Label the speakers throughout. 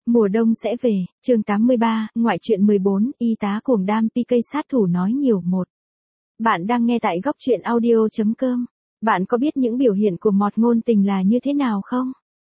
Speaker 1: Mùa đông sẽ về, chương 83, ngoại truyện 14, y tá cuồng đam PK sát thủ nói nhiều một. Bạn đang nghe tại góc truyện audio.com. Bạn có biết những biểu hiện của mọt ngôn tình là như thế nào không?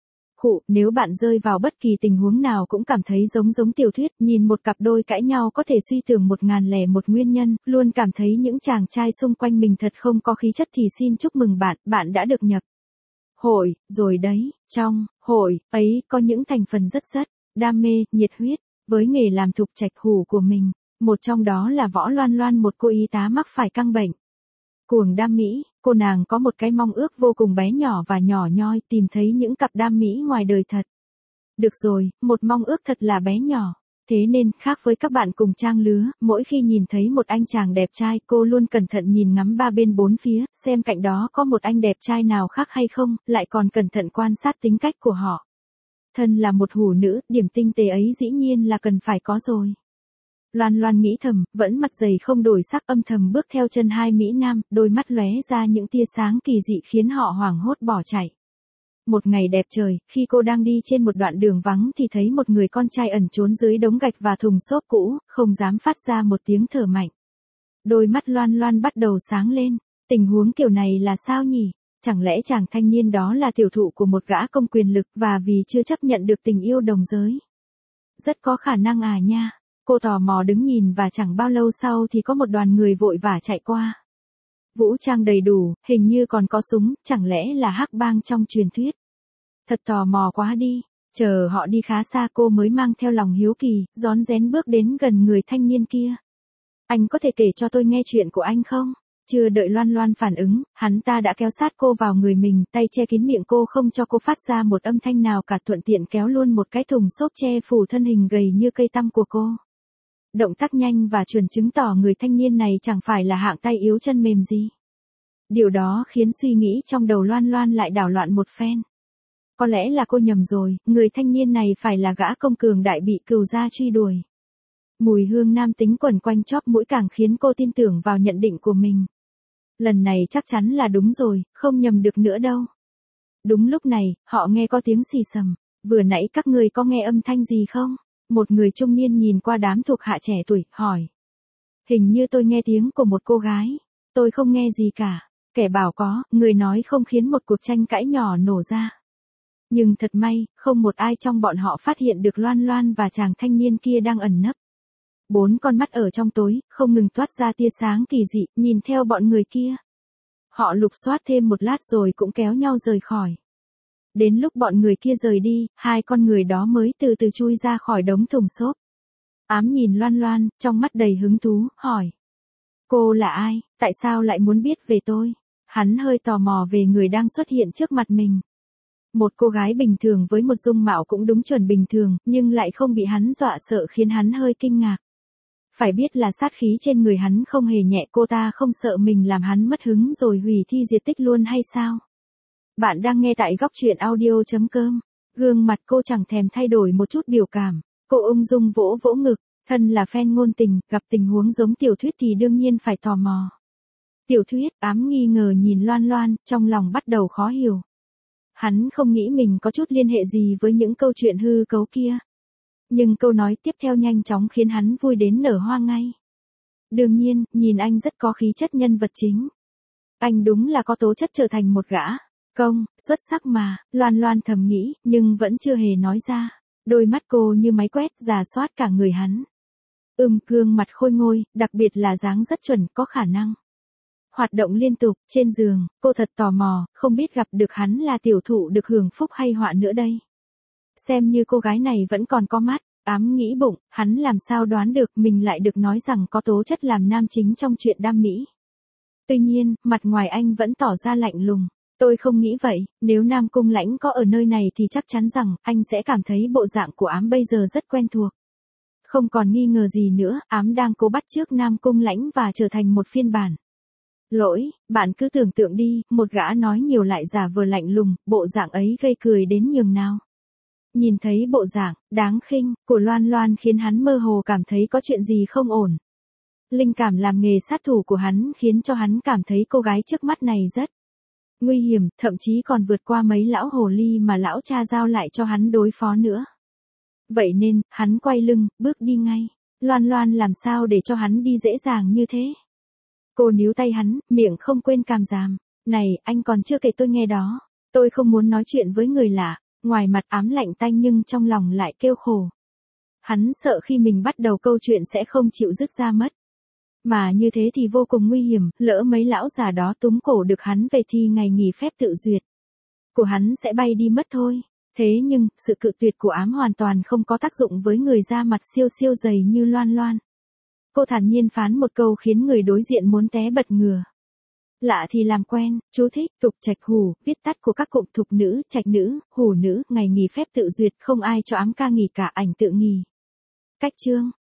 Speaker 1: Nếu bạn rơi vào bất kỳ tình huống nào cũng cảm thấy giống tiểu thuyết, nhìn một cặp đôi cãi nhau có thể suy tưởng 1001 nguyên nhân, luôn cảm thấy những chàng trai xung quanh mình thật không có khí chất thì xin chúc mừng bạn, bạn đã được nhập hội, rồi đấy, trong hội ấy có những thành phần rất đam mê, nhiệt huyết, với nghề làm thục trạch hủ của mình. Một trong đó là Võ Loan Loan, một cô y tá mắc phải căn bệnh cuồng đam mỹ. Cô nàng có một cái mong ước vô cùng bé nhỏ và nhỏ nhoi, tìm thấy những cặp đam mỹ ngoài đời thật. Được rồi, một mong ước thật là bé nhỏ. Thế nên, khác với các bạn cùng trang lứa, mỗi khi nhìn thấy một anh chàng đẹp trai, cô luôn cẩn thận nhìn ngắm ba bên bốn phía, xem cạnh đó có một anh đẹp trai nào khác hay không, lại còn cẩn thận quan sát tính cách của họ. Thân là một hủ nữ, điểm tinh tế ấy dĩ nhiên là cần phải có rồi. Loan Loan nghĩ thầm, vẫn mặt dày không đổi sắc, âm thầm bước theo chân hai mỹ nam, đôi mắt lóe ra những tia sáng kỳ dị khiến họ hoảng hốt bỏ chạy. Một ngày đẹp trời, khi cô đang đi trên một đoạn đường vắng thì thấy một người con trai ẩn trốn dưới đống gạch và thùng xốp cũ, không dám phát ra một tiếng thở mạnh. Đôi mắt Loan Loan bắt đầu sáng lên, tình huống kiểu này là sao nhỉ? Chẳng lẽ chàng thanh niên đó là tiểu thụ của một gã công quyền lực và vì chưa chấp nhận được tình yêu đồng giới? Rất có khả năng à nha. Cô tò mò đứng nhìn và chẳng bao lâu sau thì có một đoàn người vội vã chạy qua. Vũ trang đầy đủ, hình như còn có súng, chẳng lẽ là hắc bang trong truyền thuyết? Thật tò mò quá đi. Chờ họ đi khá xa cô mới mang theo lòng hiếu kỳ, rón rén bước đến gần người thanh niên kia. Anh có thể kể cho tôi nghe chuyện của anh không? Chưa đợi Loan Loan phản ứng, hắn ta đã kéo sát cô vào người mình, tay che kín miệng cô không cho cô phát ra một âm thanh nào cả, thuận tiện kéo luôn một cái thùng xốp che phủ thân hình gầy như cây tăm của cô. Động tác nhanh và chuẩn chứng tỏ người thanh niên này chẳng phải là hạng tay yếu chân mềm gì. Điều đó khiến suy nghĩ trong đầu Loan Loan lại đảo loạn một phen. Có lẽ là cô nhầm rồi, người thanh niên này phải là gã công cường đại bị cừu gia truy đuổi. Mùi hương nam tính quẩn quanh chóp mũi càng khiến cô tin tưởng vào nhận định của mình. Lần này chắc chắn là đúng rồi, không nhầm được nữa đâu. Đúng lúc này, họ nghe có tiếng xì xầm. Vừa nãy các người có nghe âm thanh gì không? Một người trung niên nhìn qua đám thuộc hạ trẻ tuổi, hỏi. Hình như tôi nghe tiếng của một cô gái. Tôi không nghe gì cả. Kẻ bảo có, người nói không khiến một cuộc tranh cãi nhỏ nổ ra. Nhưng thật may, không một ai trong bọn họ phát hiện được Loan Loan và chàng thanh niên kia đang ẩn nấp. 4 con mắt ở trong tối, không ngừng toát ra tia sáng kỳ dị, nhìn theo bọn người kia. Họ lục soát thêm một lát rồi cũng kéo nhau rời khỏi. Đến lúc bọn người kia rời đi, hai con người đó mới từ từ chui ra khỏi đống thùng xốp. Ám nhìn Loan Loan, trong mắt đầy hứng thú, hỏi. Cô là ai, tại sao lại muốn biết về tôi? Hắn hơi tò mò về người đang xuất hiện trước mặt mình. Một cô gái bình thường với một dung mạo cũng đúng chuẩn bình thường, nhưng lại không bị hắn dọa sợ khiến hắn hơi kinh ngạc. Phải biết là sát khí trên người hắn không hề nhẹ, cô ta không sợ mình làm hắn mất hứng rồi hủy thi diệt tích luôn hay sao? Bạn đang nghe tại góc truyện audio.com. Gương mặt cô chẳng thèm thay đổi một chút biểu cảm. Cô ung dung vỗ vỗ ngực, thân là fan ngôn tình, gặp tình huống giống tiểu thuyết thì đương nhiên phải tò mò. Tiểu thuyết, ám nghi ngờ nhìn Loan Loan, trong lòng bắt đầu khó hiểu. Hắn không nghĩ mình có chút liên hệ gì với những câu chuyện hư cấu kia. Nhưng câu nói tiếp theo nhanh chóng khiến hắn vui đến nở hoa ngay. Đương nhiên, nhìn anh rất có khí chất nhân vật chính. Anh đúng là có tố chất trở thành một gã công xuất sắc mà, Loan Loan thầm nghĩ, nhưng vẫn chưa hề nói ra. Đôi mắt cô như máy quét, rà soát cả người hắn. Gương mặt khôi ngôi, đặc biệt là dáng rất chuẩn, có khả năng hoạt động liên tục. Trên giường, cô thật tò mò, không biết gặp được hắn là tiểu thụ được hưởng phúc hay họa nữa đây. Xem như cô gái này vẫn còn có mắt. Ám nghĩ bụng, hắn làm sao đoán được mình lại được nói rằng có tố chất làm nam chính trong chuyện đam mỹ. Tuy nhiên, mặt ngoài anh vẫn tỏ ra lạnh lùng. Tôi không nghĩ vậy, nếu Nam Cung Lãnh có ở nơi này thì chắc chắn rằng anh sẽ cảm thấy bộ dạng của Ám bây giờ rất quen thuộc. Không còn nghi ngờ gì nữa, Ám đang cố bắt chước Nam Cung Lãnh và trở thành một phiên bản. Lỗi, bạn cứ tưởng tượng đi, một gã nói nhiều lại giả vờ lạnh lùng, bộ dạng ấy gây cười đến nhường nào. Nhìn thấy bộ dạng đáng khinh của Loan Loan khiến hắn mơ hồ cảm thấy có chuyện gì không ổn. Linh cảm làm nghề sát thủ của hắn khiến cho hắn cảm thấy cô gái trước mắt này rất nguy hiểm, thậm chí còn vượt qua mấy lão hồ ly mà lão cha giao lại cho hắn đối phó nữa. Vậy nên, hắn quay lưng, bước đi ngay. Loan Loan làm sao để cho hắn đi dễ dàng như thế? Cô níu tay hắn, miệng không quên càm ràm. Này, anh còn chưa kể tôi nghe đó. Tôi không muốn nói chuyện với người lạ. Ngoài mặt ám lạnh tanh nhưng trong lòng lại kêu khổ. Hắn sợ khi mình bắt đầu câu chuyện sẽ không chịu dứt ra mất. Mà như thế thì vô cùng nguy hiểm, lỡ mấy lão già đó túm cổ được hắn về thì ngày nghỉ phép tự duyệt của hắn sẽ bay đi mất thôi. Thế nhưng, sự cự tuyệt của ám hoàn toàn không có tác dụng với người da mặt siêu siêu dày như Loan Loan. Cô thản nhiên phán một câu khiến người đối diện muốn té bật ngửa. Lạ thì làm quen, chú thích, tục trạch hủ, viết tắt của các cụm thục nữ, trạch nữ, hủ nữ, ngày nghỉ phép tự duyệt, không ai cho ám ca nghỉ cả, ảnh tự nghỉ. Cách chương.